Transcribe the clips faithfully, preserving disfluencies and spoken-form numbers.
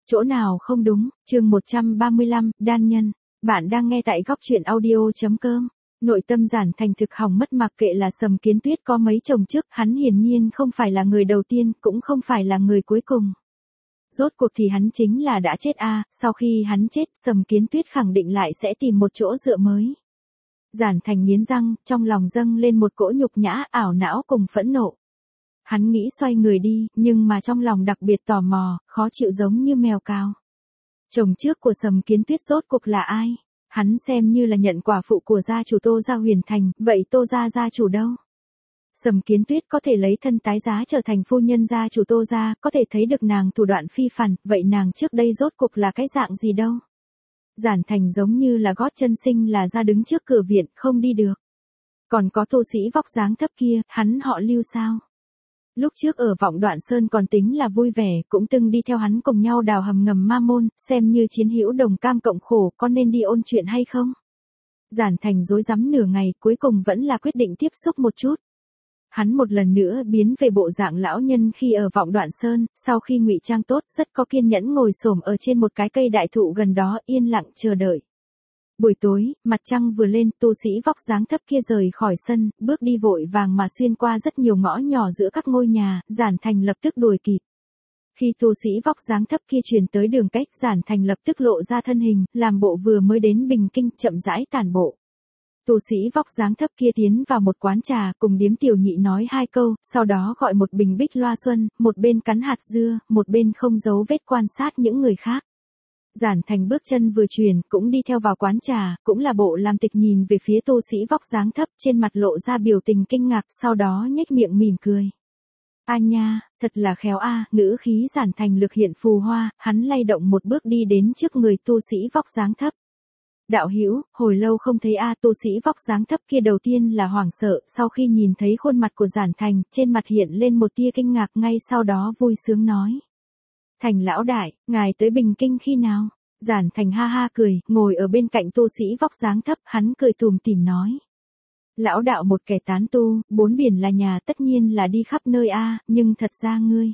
Chỗ nào không đúng, chương một trăm ba mươi lăm, đan nhân. Bạn đang nghe tại góc truyện audio.com. Nội tâm Giản Thành thực hỏng mất, mặc kệ là Sầm Kiến Tuyết có mấy chồng trước, hắn hiển nhiên không phải là người đầu tiên, cũng không phải là người cuối cùng. Rốt cuộc thì hắn chính là đã chết a, sau khi hắn chết, Sầm Kiến Tuyết khẳng định lại sẽ tìm một chỗ dựa mới. Giản Thành nghiến răng, trong lòng dâng lên một cỗ nhục nhã, ảo não cùng phẫn nộ. Hắn nghĩ xoay người đi, nhưng mà trong lòng đặc biệt tò mò, khó chịu giống như mèo cào. Chồng trước của Sầm Kiến Tuyết rốt cuộc là ai? Hắn xem như là nhận quả phụ của gia chủ Tô Gia Huyền Thành, vậy Tô Gia gia chủ đâu? Sầm Kiến Tuyết có thể lấy thân tái giá trở thành phu nhân gia chủ Tô Gia, có thể thấy được nàng thủ đoạn phi phàm, vậy nàng trước đây rốt cuộc là cái dạng gì đâu? Giản Thành giống như là gót chân sinh là ra đứng trước cửa viện, không đi được. Còn có tu sĩ vóc dáng thấp kia, hắn họ Lưu sao? Lúc trước ở Vọng Đoạn Sơn còn tính là vui vẻ, cũng từng đi theo hắn cùng nhau đào hầm ngầm ma môn, xem như chiến hữu đồng cam cộng khổ, có nên đi ôn chuyện hay không? Giản Thành rối rắm nửa ngày, cuối cùng vẫn là quyết định tiếp xúc một chút. Hắn một lần nữa biến về bộ dạng lão nhân khi ở Vọng Đoạn Sơn, sau khi ngụy trang tốt, rất có kiên nhẫn ngồi xổm ở trên một cái cây đại thụ gần đó, yên lặng chờ đợi. Buổi tối, mặt trăng vừa lên, tu sĩ vóc dáng thấp kia rời khỏi sân, bước đi vội vàng mà xuyên qua rất nhiều ngõ nhỏ giữa các ngôi nhà, Giản Thành lập tức đuổi kịp. Khi tu sĩ vóc dáng thấp kia truyền tới đường cách, Giản Thành lập tức lộ ra thân hình, làm bộ vừa mới đến Bình Kinh, chậm rãi tản bộ. Tu sĩ vóc dáng thấp kia tiến vào một quán trà, cùng điếm tiểu nhị nói hai câu, sau đó gọi một bình bích loa xuân, một bên cắn hạt dưa, một bên không giấu vết quan sát những người khác. Giản Thành bước chân vừa chuyển, cũng đi theo vào quán trà, cũng là bộ làm tịch nhìn về phía tu sĩ vóc dáng thấp, trên mặt lộ ra biểu tình kinh ngạc, sau đó nhếch miệng mỉm cười. A nha, thật là khéo a, ngữ khí Giản Thành lực hiện phù hoa, hắn lay động một bước đi đến trước người tu sĩ vóc dáng thấp. Đạo hữu, hồi lâu không thấy a, tu sĩ vóc dáng thấp kia đầu tiên là hoảng sợ, sau khi nhìn thấy khuôn mặt của Giản Thành, trên mặt hiện lên một tia kinh ngạc, ngay sau đó vui sướng nói. Thành lão đại, ngài tới Bình Kinh khi nào? Giản Thành ha ha cười, ngồi ở bên cạnh tu sĩ vóc dáng thấp, hắn cười tủm tỉm nói. Lão đạo một kẻ tán tu, bốn biển là nhà, tất nhiên là đi khắp nơi a, nhưng thật ra ngươi.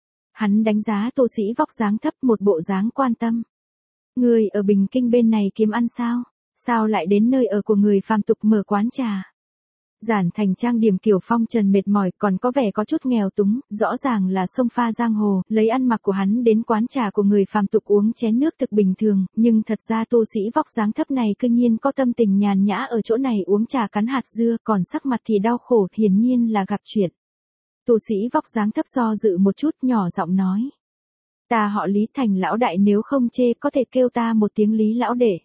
Hắn đánh giá tu sĩ vóc dáng thấp, một bộ dáng quan tâm. Ngươi ở Bình Kinh bên này kiếm ăn sao? Sao lại đến nơi ở của người phàm tục mở quán trà? Giản Thành trang điểm kiểu phong trần mệt mỏi, còn có vẻ có chút nghèo túng, rõ ràng là sông pha giang hồ, lấy ăn mặc của hắn đến quán trà của người phàm tục uống chén nước thực bình thường, nhưng thật ra tu sĩ vóc dáng thấp này cư nhiên có tâm tình nhàn nhã ở chỗ này uống trà cắn hạt dưa, còn sắc mặt thì đau khổ, hiển nhiên là gặp chuyện. Tu sĩ vóc dáng thấp do dự một chút, nhỏ giọng nói. Ta họ Lý, Thành lão đại nếu không chê có thể kêu ta một tiếng Lý lão đệ.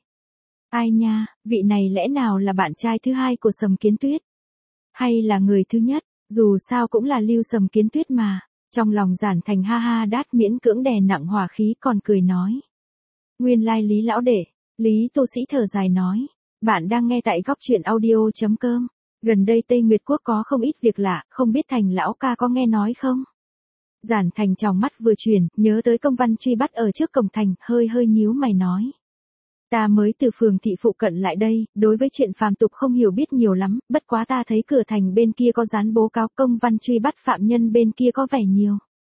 Ai nha, vị này lẽ nào là bạn trai thứ hai của Sầm Kiến Tuyết? Hay là người thứ nhất, dù sao cũng là Lưu Sầm Kiến Tuyết mà. Trong lòng Giản Thành ha ha đát miễn cưỡng đè nặng hỏa khí, còn cười nói. Nguyên lai Lý lão đệ. Lý tu sĩ thở dài nói. Bạn đang nghe tại góc truyện audio.com. Gần đây Tây Nguyệt Quốc có không ít việc lạ, không biết Thành lão ca có nghe nói không? Giản Thành tròng mắt vừa chuyển, nhớ tới công văn truy bắt ở trước cổng thành, hơi hơi nhíu mày nói. Ta mới từ phường thị phụ cận lại đây, đối với chuyện phàm tục không hiểu biết nhiều lắm, bất quá ta thấy cửa thành bên kia có dán bố cáo công văn truy bắt phạm nhân bên kia có vẻ nhiều.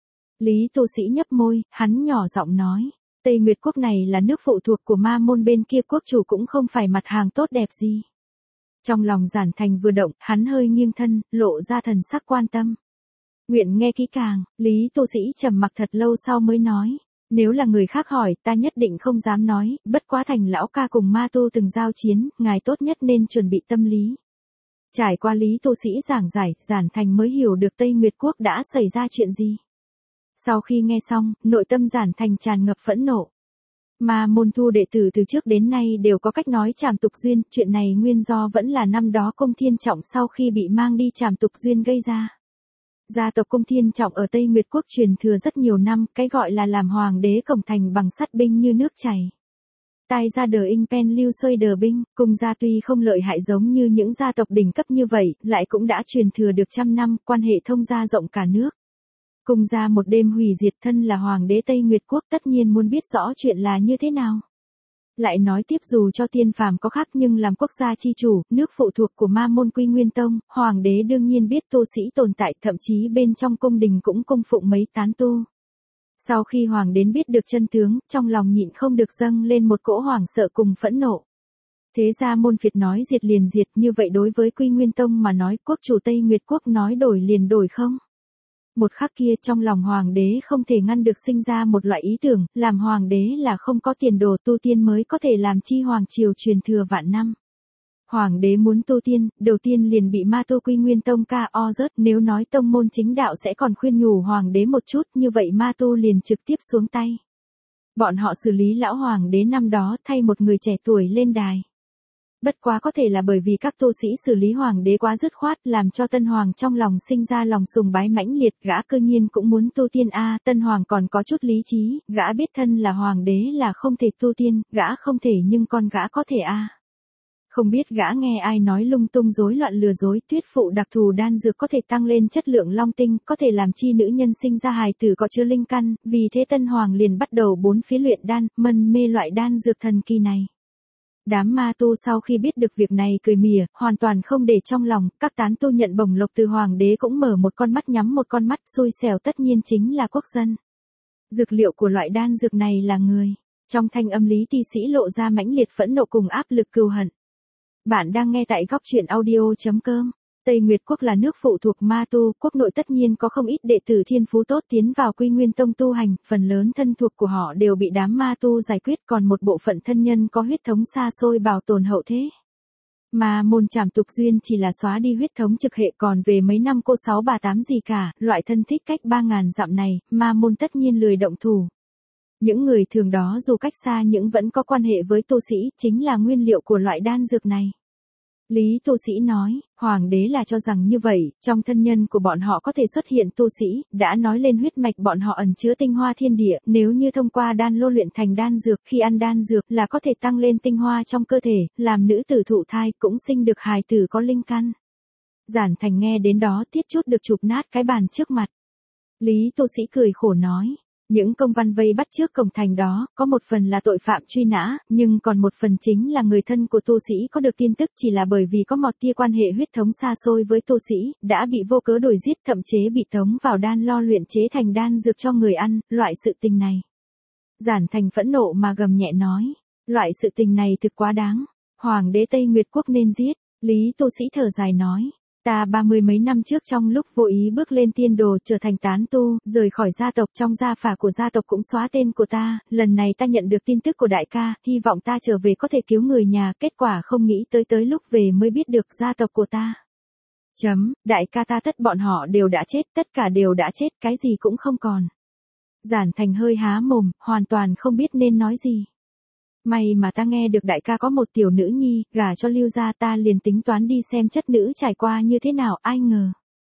Lý tu sĩ nhấp môi, hắn nhỏ giọng nói, Tây Nguyệt Quốc này là nước phụ thuộc của ma môn, bên kia quốc chủ cũng không phải mặt hàng tốt đẹp gì. Trong lòng Giản Thành vừa động, hắn hơi nghiêng thân, lộ ra thần sắc quan tâm. Nguyện nghe kỹ càng, Lý tu sĩ trầm mặc thật lâu sau mới nói. Nếu là người khác hỏi, ta nhất định không dám nói, bất quá Thành lão ca cùng ma tu từng giao chiến, ngài tốt nhất nên chuẩn bị tâm lý. Trải qua Lý tu sĩ giảng giải, Giản Thành mới hiểu được Tây Nguyệt Quốc đã xảy ra chuyện gì. Sau khi nghe xong, nội tâm Giản Thành tràn ngập phẫn nộ. Ma môn thu đệ tử từ trước đến nay đều có cách nói trảm tục duyên, chuyện này nguyên do vẫn là năm đó Cung Thiên Trọng sau khi bị mang đi trảm tục duyên gây ra. Gia tộc Cung Thiên Trọng ở Tây Nguyệt Quốc truyền thừa rất nhiều năm, cái gọi là làm hoàng đế cổng thành bằng sắt binh như nước chảy. Tai ra đờ in pen lưu xuôi đờ binh, cung gia tuy không lợi hại giống như những gia tộc đỉnh cấp như vậy, lại cũng đã truyền thừa được trăm năm, quan hệ thông gia rộng cả nước. Cung gia một đêm hủy diệt, thân là hoàng đế Tây Nguyệt Quốc tất nhiên muốn biết rõ chuyện là như thế nào. Lại nói tiếp, dù cho tiên phàm có khác nhưng làm quốc gia chi chủ, nước phụ thuộc của ma môn Quy Nguyên Tông, hoàng đế đương nhiên biết tu sĩ tồn tại, thậm chí bên trong cung đình cũng cung phụng mấy tán tu. Sau khi hoàng đến biết được chân tướng, trong lòng nhịn không được dâng lên một cỗ hoảng sợ cùng phẫn nộ. Thế ra môn phiệt nói diệt liền diệt, như vậy đối với Quy Nguyên Tông mà nói, quốc chủ Tây Nguyệt Quốc nói đổi liền đổi không? Một khắc kia trong lòng hoàng đế không thể ngăn được sinh ra một loại ý tưởng, làm hoàng đế là không có tiền đồ tu tiên mới có thể làm chi hoàng triều truyền thừa vạn năm. Hoàng đế muốn tu tiên, đầu tiên liền bị ma tu Quy Nguyên Tông ca o rớt, nếu nói tông môn chính đạo sẽ còn khuyên nhủ hoàng đế một chút, như vậy ma tu liền trực tiếp xuống tay. Bọn họ xử lý lão hoàng đế năm đó thay một người trẻ tuổi lên đài. Bất quá có thể là bởi vì các tu sĩ xử lý hoàng đế quá dứt khoát, làm cho tân hoàng trong lòng sinh ra lòng sùng bái mãnh liệt, gã cơ nhiên cũng muốn tu tiên a, tân hoàng còn có chút lý trí, gã biết thân là hoàng đế là không thể tu tiên, gã không thể nhưng con gã có thể a. Không biết gã nghe ai nói lung tung rối loạn lừa dối, tuyết phụ đặc thù đan dược có thể tăng lên chất lượng long tinh, có thể làm chi nữ nhân sinh ra hài tử có chứa linh căn, vì thế tân hoàng liền bắt đầu bốn phía luyện đan, mân mê loại đan dược thần kỳ này. Đám ma tu sau khi biết được việc này cười mỉa, hoàn toàn không để trong lòng, các tán tu nhận bổng lộc từ hoàng đế cũng mở một con mắt nhắm một con mắt, xui xẻo tất nhiên chính là quốc dân. Dược liệu của loại đan dược này là người. Trong thanh âm Lý Ti Sĩ lộ ra mãnh liệt phẫn nộ cùng áp lực cừu hận. Bạn đang nghe tại góc truyện audio chấm com. Tây Nguyệt Quốc là nước phụ thuộc ma tu, quốc nội tất nhiên có không ít đệ tử thiên phú tốt tiến vào Quy Nguyên Tông tu hành, phần lớn thân thuộc của họ đều bị đám ma tu giải quyết, còn một bộ phận thân nhân có huyết thống xa xôi bảo tồn hậu thế. Mà môn trảm tục duyên chỉ là xóa đi huyết thống trực hệ, còn về mấy năm cô sáu bà tám gì cả, loại thân thích cách ba ngàn dặm này, ma môn tất nhiên lười động thủ. Những người thường đó dù cách xa những vẫn có quan hệ với tu sĩ, chính là nguyên liệu của loại đan dược này. Lý tu sĩ nói, hoàng đế là cho rằng như vậy, trong thân nhân của bọn họ có thể xuất hiện tu sĩ, đã nói lên huyết mạch bọn họ ẩn chứa tinh hoa thiên địa, nếu như thông qua đan lô luyện thành đan dược, khi ăn đan dược là có thể tăng lên tinh hoa trong cơ thể, làm nữ tử thụ thai cũng sinh được hài tử có linh căn. Giản Thành nghe đến đó tiết chút được chụp nát cái bàn trước mặt. Lý tu sĩ cười khổ nói. Những công văn vây bắt trước cổng thành đó, có một phần là tội phạm truy nã, nhưng còn một phần chính là người thân của tu sĩ có được tin tức chỉ là bởi vì có một tia quan hệ huyết thống xa xôi với tu sĩ, đã bị vô cớ đuổi giết, thậm chí bị tống vào đan lo luyện chế thành đan dược cho người ăn, loại sự tình này. Giản Thành phẫn nộ mà gầm nhẹ nói, loại sự tình này thực quá đáng, hoàng đế Tây Nguyệt Quốc nên giết. Lý tu sĩ thở dài nói. Ta ba mươi mấy năm trước trong lúc vô ý bước lên tiên đồ trở thành tán tu, rời khỏi gia tộc, trong gia phả của gia tộc cũng xóa tên của ta, lần này ta nhận được tin tức của đại ca, hy vọng ta trở về có thể cứu người nhà, kết quả không nghĩ tới tới lúc về mới biết được gia tộc của ta. Chấm, đại ca ta tất bọn họ đều đã chết, tất cả đều đã chết, cái gì cũng không còn. Giản Thành hơi há mồm, hoàn toàn không biết nên nói gì. May mà ta nghe được đại ca có một tiểu nữ nhi, gả cho Lưu gia, ta liền tính toán đi xem chất nữ trải qua như thế nào, ai ngờ.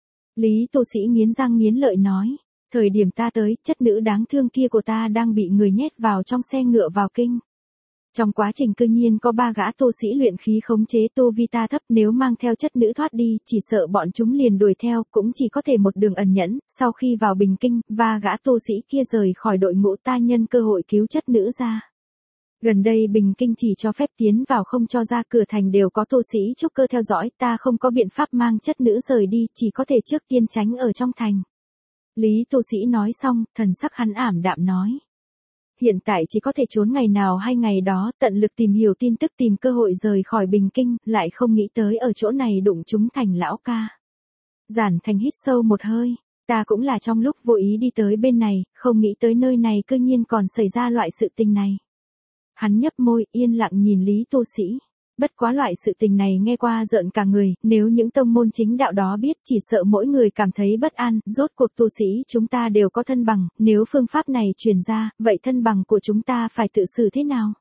Lý tu sĩ nghiến răng nghiến lợi nói, thời điểm ta tới, chất nữ đáng thương kia của ta đang bị người nhét vào trong xe ngựa vào kinh. Trong quá trình cư nhiên có ba gã tu sĩ luyện khí khống chế tu vi ta thấp, nếu mang theo chất nữ thoát đi, chỉ sợ bọn chúng liền đuổi theo, cũng chỉ có thể một đường ẩn nhẫn, sau khi vào Bình Kinh, và gã tu sĩ kia rời khỏi đội ngũ, ta nhân cơ hội cứu chất nữ ra. Gần đây Bình Kinh chỉ cho phép tiến vào không cho ra, cửa thành đều có tu sĩ trúc cơ theo dõi, ta không có biện pháp mang chất nữ rời đi, chỉ có thể trước tiên tránh ở trong thành. Lý tu sĩ nói xong, thần sắc hắn ảm đạm nói. Hiện tại chỉ có thể trốn ngày nào hay ngày đó, tận lực tìm hiểu tin tức, tìm cơ hội rời khỏi Bình Kinh, lại không nghĩ tới ở chỗ này đụng chúng Thành lão ca. Giản Thành hít sâu một hơi, ta cũng là trong lúc vô ý đi tới bên này, không nghĩ tới nơi này cư nhiên còn xảy ra loại sự tình này. Hắn nhấp môi, yên lặng nhìn Lý tu sĩ. Bất quá loại sự tình này nghe qua rợn cả người, nếu những tông môn chính đạo đó biết chỉ sợ mỗi người cảm thấy bất an, rốt cuộc tu sĩ chúng ta đều có thân bằng, nếu phương pháp này truyền ra, vậy thân bằng của chúng ta phải tự xử thế nào?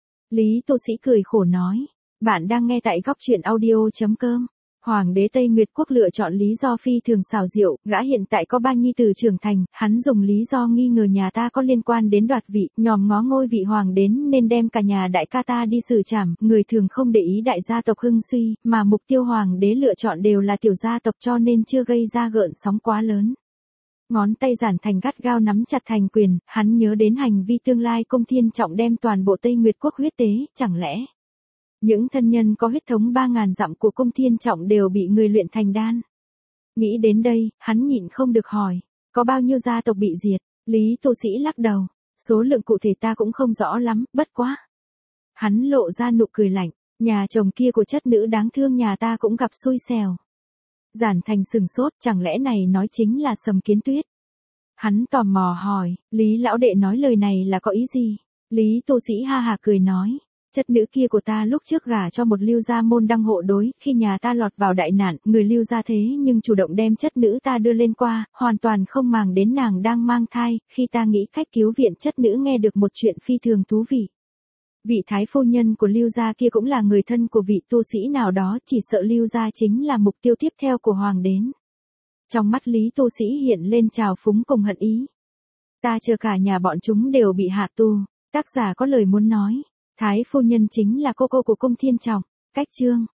Lý tu sĩ cười khổ nói, bạn đang nghe tại góc truyện audio chấm com. Hoàng đế Tây Nguyệt Quốc lựa chọn lý do phi thường xảo diệu, gã hiện tại có ba nhi tử trưởng thành, hắn dùng lý do nghi ngờ nhà ta có liên quan đến đoạt vị, nhòm ngó ngôi vị hoàng đến nên đem cả nhà đại ca ta đi xử trảm, người thường không để ý đại gia tộc hưng suy, mà mục tiêu hoàng đế lựa chọn đều là tiểu gia tộc cho nên chưa gây ra gợn sóng quá lớn. Ngón tay Giản Thành gắt gao nắm chặt thành quyền, hắn nhớ đến hành vi tương lai Cung Thiên Trọng đem toàn bộ Tây Nguyệt Quốc huyết tế, chẳng lẽ những thân nhân có huyết thống ba ngàn dặm của Cung Thiên Trọng đều bị người luyện thành đan. Nghĩ đến đây, hắn nhịn không được hỏi, có bao nhiêu gia tộc bị diệt? Lý tu sĩ lắc đầu, số lượng cụ thể ta cũng không rõ lắm, bất quá. Hắn lộ ra nụ cười lạnh, nhà chồng kia của chất nữ đáng thương nhà ta cũng gặp xui xẻo. Giản Thành sừng sốt, chẳng lẽ này nói chính là Sầm Kiến Tuyết. Hắn tò mò hỏi, Lý lão đệ nói lời này là có ý gì? Lý tu sĩ ha hà cười nói, chất nữ kia của ta lúc trước gả cho một Lưu gia môn đăng hộ đối, khi nhà ta lọt vào đại nạn, người Lưu gia thế nhưng chủ động đem chất nữ ta đưa lên qua, hoàn toàn không màng đến nàng đang mang thai, khi ta nghĩ cách cứu viện chất nữ nghe được một chuyện phi thường thú vị. Vị thái phu nhân của Lưu gia kia cũng là người thân của vị tu sĩ nào đó, chỉ sợ Lưu gia chính là mục tiêu tiếp theo của hoàng đến. Trong mắt Lý tu sĩ hiện lên trào phúng cùng hận ý. Ta chờ cả nhà bọn chúng đều bị hạ tù, tác giả có lời muốn nói. Thái phu nhân chính là cô cô của Cung Thiên Trọng, cách chương.